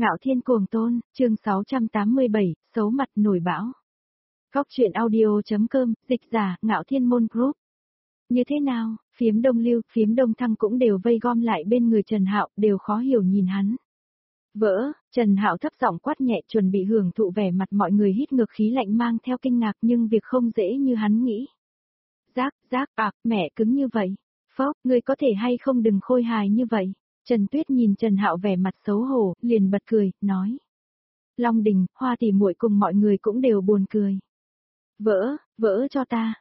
Ngạo Thiên Cuồng Tôn, chương 687, xấu mặt nổi bão. Góc truyện audio.com, dịch giả, Ngạo Thiên Môn Group. Như thế nào, phiếm Đông Lưu, phiếm Đông Thăng cũng đều vây gom lại bên người Trần Hạo, đều khó hiểu nhìn hắn. Vỡ, Trần Hạo thấp giọng quát nhẹ chuẩn bị hưởng thụ vẻ mặt mọi người hít ngược khí lạnh mang theo kinh ngạc nhưng việc không dễ như hắn nghĩ. Mẹ cứng như vậy. Phốc, ngươi có thể hay không đừng khôi hài như vậy. Trần Tuyết nhìn Trần Hạo vẻ mặt xấu hổ, liền bật cười, nói. Long Đình, Hoa tỷ muội cùng mọi người cũng đều buồn cười. Vỡ cho ta,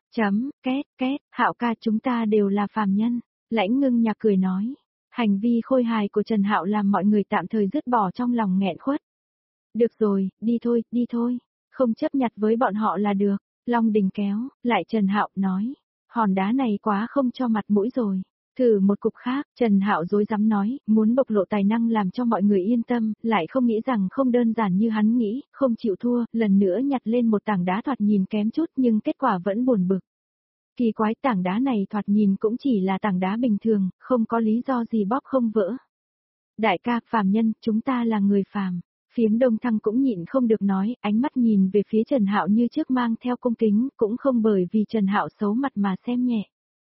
két, Hạo ca chúng ta đều là phàm nhân. Lãnh Ngưng Nhạc cười nói. Hành vi khôi hài của Trần Hạo làm mọi người tạm thời dứt bỏ trong lòng nghẹn khuất. Được rồi, đi thôi, không chấp nhặt với bọn họ là được. Long Đình kéo, lại Trần Hạo nói. Hòn đá này quá không cho mặt mũi rồi. Thử một cục khác, Trần Hạo dối dám nói, muốn bộc lộ tài năng làm cho mọi người yên tâm, lại không nghĩ rằng không đơn giản như hắn nghĩ, không chịu thua, lần nữa nhặt lên một tảng đá thoạt nhìn kém chút nhưng kết quả vẫn buồn bực. Kỳ quái, tảng đá này thoạt nhìn cũng chỉ là tảng đá bình thường, không có lý do gì bóp không vỡ. Đại ca, phàm nhân, chúng ta là người phàm. Phiếm Đông Thăng cũng nhịn không được nói, ánh mắt nhìn về phía Trần Hạo như trước mang theo cung kính, cũng không bởi vì Trần Hạo xấu mặt mà xem nhẹ.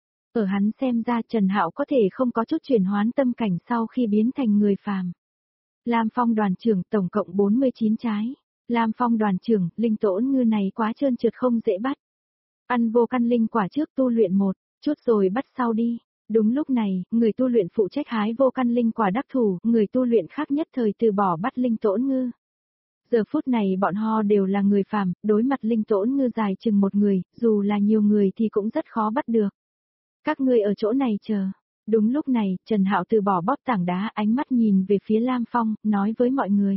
Ở hắn xem ra Trần Hạo có thể không có chút chuyển hoán tâm cảnh sau khi biến thành người phàm. Lam Phong đoàn trưởng tổng cộng 49 trái. Lam Phong đoàn trưởng, linh tổn ngư này quá trơn trượt không dễ bắt. Ăn vô căn linh quả trước tu luyện một, chút rồi bắt sau đi. Đúng lúc này, người tu luyện phụ trách hái vô căn linh quả đắc thủ, người tu luyện khác nhất thời từ bỏ bắt linh tổn ngư. Giờ phút này bọn họ đều là người phàm, đối mặt linh tổn ngư dài chừng một người, dù là nhiều người thì cũng rất khó bắt được. Các ngươi ở chỗ này chờ. Đúng lúc này, Trần Hạo từ bỏ bóp tảng đá, ánh mắt nhìn về phía Lam Phong, nói với mọi người.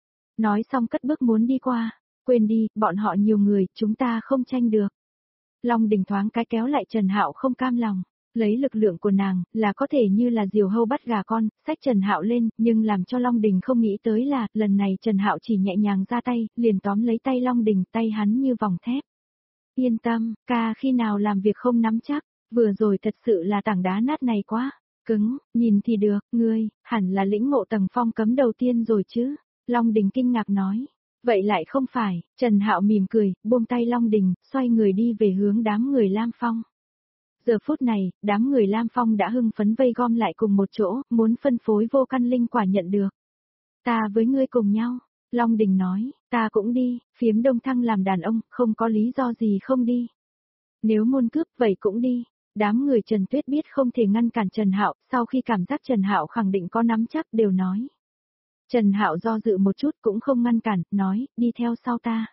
Nói xong cất bước muốn đi qua. Quên đi, bọn họ nhiều người, chúng ta không tranh được. Long Đình thoáng cái kéo lại Trần Hạo không cam lòng. Lấy lực lượng của nàng, là có thể như là diều hâu bắt gà con, xách Trần Hạo lên, nhưng làm cho Long Đình không nghĩ tới là, lần này Trần Hạo chỉ nhẹ nhàng ra tay, liền tóm lấy tay Long Đình, tay hắn như vòng thép. Yên tâm, ca khi nào làm việc không nắm chắc. Vừa rồi thật sự là tảng đá nát này quá, cứng, nhìn thì được, ngươi, hẳn là lĩnh ngộ tầng phong cấm đầu tiên rồi chứ. Long Đình kinh ngạc nói. Vậy lại không phải, Trần Hạo mỉm cười, buông tay Long Đình, xoay người đi về hướng đám người Lam Phong. Giờ phút này, đám người Lam Phong đã hưng phấn vây gom lại cùng một chỗ, muốn phân phối vô căn linh quả nhận được. Ta với ngươi cùng nhau, Long Đình nói, ta cũng đi, phiếm Đông Thăng làm đàn ông, không có lý do gì không đi. Nếu muốn cướp vậy cũng đi. Đám người Trần Tuyết biết không thể ngăn cản Trần Hạo, sau khi cảm giác Trần Hạo khẳng định có nắm chắc đều nói. Trần Hạo do dự một chút cũng không ngăn cản, nói, đi theo sau ta.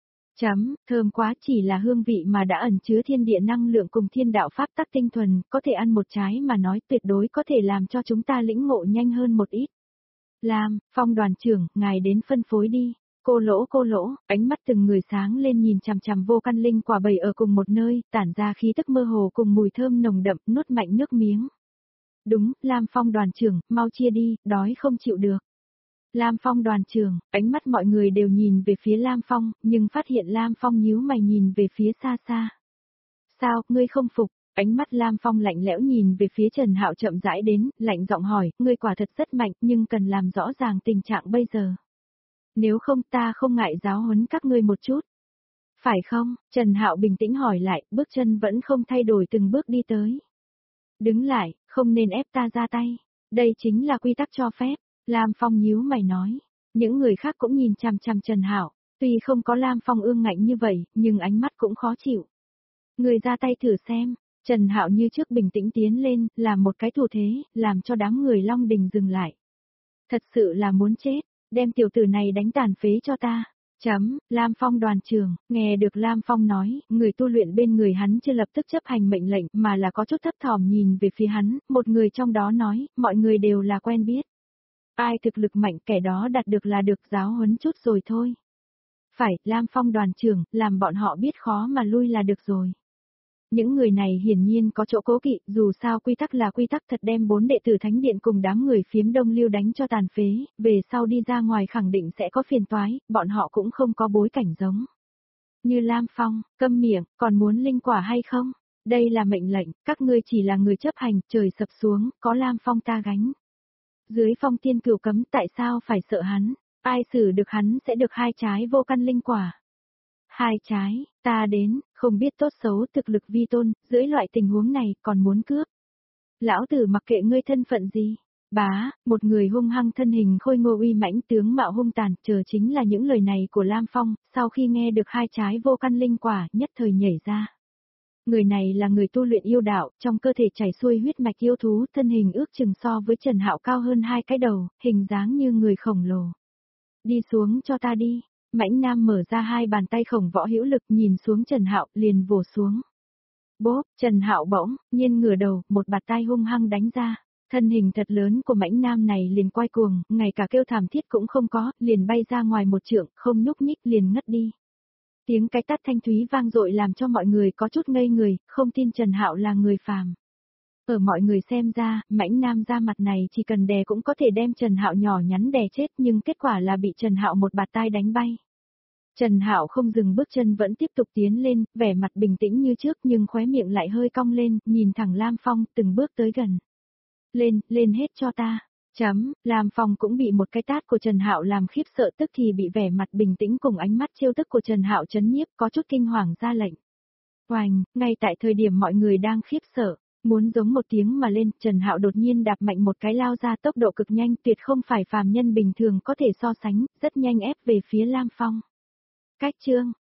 Thơm quá, chỉ là hương vị mà đã ẩn chứa thiên địa năng lượng cùng thiên đạo pháp tắc tinh thuần, có thể ăn một trái mà nói tuyệt đối có thể làm cho chúng ta lĩnh ngộ nhanh hơn một ít. Lam, Phong đoàn trưởng, ngài đến phân phối đi. Cô lỗ, ánh mắt từng người sáng lên nhìn chằm chằm vô căn linh quả bầy ở cùng một nơi, tản ra khí tức mơ hồ cùng mùi thơm nồng đậm, nuốt mạnh nước miếng. Đúng, Lam Phong đoàn trưởng, mau chia đi, đói không chịu được. Lam Phong đoàn trưởng, ánh mắt mọi người đều nhìn về phía Lam Phong, nhưng phát hiện Lam Phong nhíu mày nhìn về phía xa xa. Sao, ngươi không phục? Ánh mắt Lam Phong lạnh lẽo nhìn về phía Trần Hạo chậm rãi đến, lạnh giọng hỏi, ngươi quả thật rất mạnh, nhưng cần làm rõ ràng tình trạng bây giờ. Nếu không ta không ngại giáo huấn các ngươi một chút. Phải không? Trần Hạo bình tĩnh hỏi lại, bước chân vẫn không thay đổi từng bước đi tới. Đứng lại, không nên ép ta ra tay. Đây chính là quy tắc cho phép. Lam Phong nhíu mày nói. Những người khác cũng nhìn chằm chằm Trần Hạo, tuy không có Lam Phong ương ngạnh như vậy, nhưng ánh mắt cũng khó chịu. Người ra tay thử xem. Trần Hạo như trước bình tĩnh tiến lên, làm một cái thủ thế, làm cho đám người Long Đình dừng lại. Thật sự là muốn chết. Đem tiểu tử này đánh tàn phế cho ta. Lam Phong đoàn trưởng, nghe được Lam Phong nói, người tu luyện bên người hắn chưa lập tức chấp hành mệnh lệnh mà là có chút thấp thỏm nhìn về phía hắn, một người trong đó nói, mọi người đều là quen biết. Ai thực lực mạnh kẻ đó đạt được là được, giáo huấn chút rồi thôi. Phải, Lam Phong đoàn trưởng, làm bọn họ biết khó mà lui là được rồi. Những người này hiển nhiên có chỗ cố kỵ, dù sao quy tắc là quy tắc thật, đem 4 đệ tử thánh điện cùng đám người phiếm Đông Lưu đánh cho tàn phế, về sau đi ra ngoài khẳng định sẽ có phiền toái, bọn họ cũng không có bối cảnh giống. Như Lam Phong, câm miệng, còn muốn linh quả hay không? Đây là mệnh lệnh, các ngươi chỉ là người chấp hành, trời sập xuống, có Lam Phong ta gánh. Dưới phong thiên cửu cấm tại sao phải sợ hắn? Ai xử được hắn sẽ được 2 trái vô căn linh quả. 2 trái, ta đến, không biết tốt xấu thực lực vi tôn, dưới loại tình huống này còn muốn cướp. Lão tử mặc kệ ngươi thân phận gì. Bá, một người hung hăng thân hình khôi ngô uy mãnh tướng mạo hung tàn, chờ chính là những lời này của Lam Phong, sau khi nghe được 2 trái vô căn linh quả, nhất thời nhảy ra. Người này là người tu luyện yêu đạo, trong cơ thể chảy xuôi huyết mạch yêu thú, thân hình ước chừng so với Trần Hạo cao hơn 2 cái đầu, hình dáng như người khổng lồ. Đi xuống cho ta đi. Mãnh Nam mở ra 2 bàn tay khổng võ hữu lực nhìn xuống Trần Hạo, liền vồ xuống. Bốp, Trần Hạo bỗng nhiên ngửa đầu, một bạt tai hung hăng đánh ra. Thân hình thật lớn của Mãnh Nam này liền quay cuồng, ngay cả kêu thảm thiết cũng không có, liền bay ra ngoài một trượng, không nhúc nhích liền ngất đi. Tiếng cái tát thanh thúy vang dội làm cho mọi người có chút ngây người, không tin Trần Hạo là người phàm. Ở mọi người xem ra, Mãnh Nam ra mặt này chỉ cần đè cũng có thể đem Trần Hạo nhỏ nhắn đè chết, nhưng kết quả là bị Trần Hạo một bạt tai đánh bay. Trần Hạo không dừng bước chân vẫn tiếp tục tiến lên, vẻ mặt bình tĩnh như trước nhưng khóe miệng lại hơi cong lên, nhìn thẳng Lam Phong, từng bước tới gần. Lên hết cho ta. Lam Phong cũng bị một cái tát của Trần Hạo làm khiếp sợ, tức thì bị vẻ mặt bình tĩnh cùng ánh mắt trêu tức của Trần Hạo chấn nhiếp, có chút kinh hoàng ra lệnh. Oành, ngay tại thời điểm mọi người đang khiếp sợ, muốn giống một tiếng mà lên, Trần Hạo đột nhiên đạp mạnh một cái lao ra, tốc độ cực nhanh, tuyệt không phải phàm nhân bình thường có thể so sánh, rất nhanh ép về phía Lam Phong. Cách chương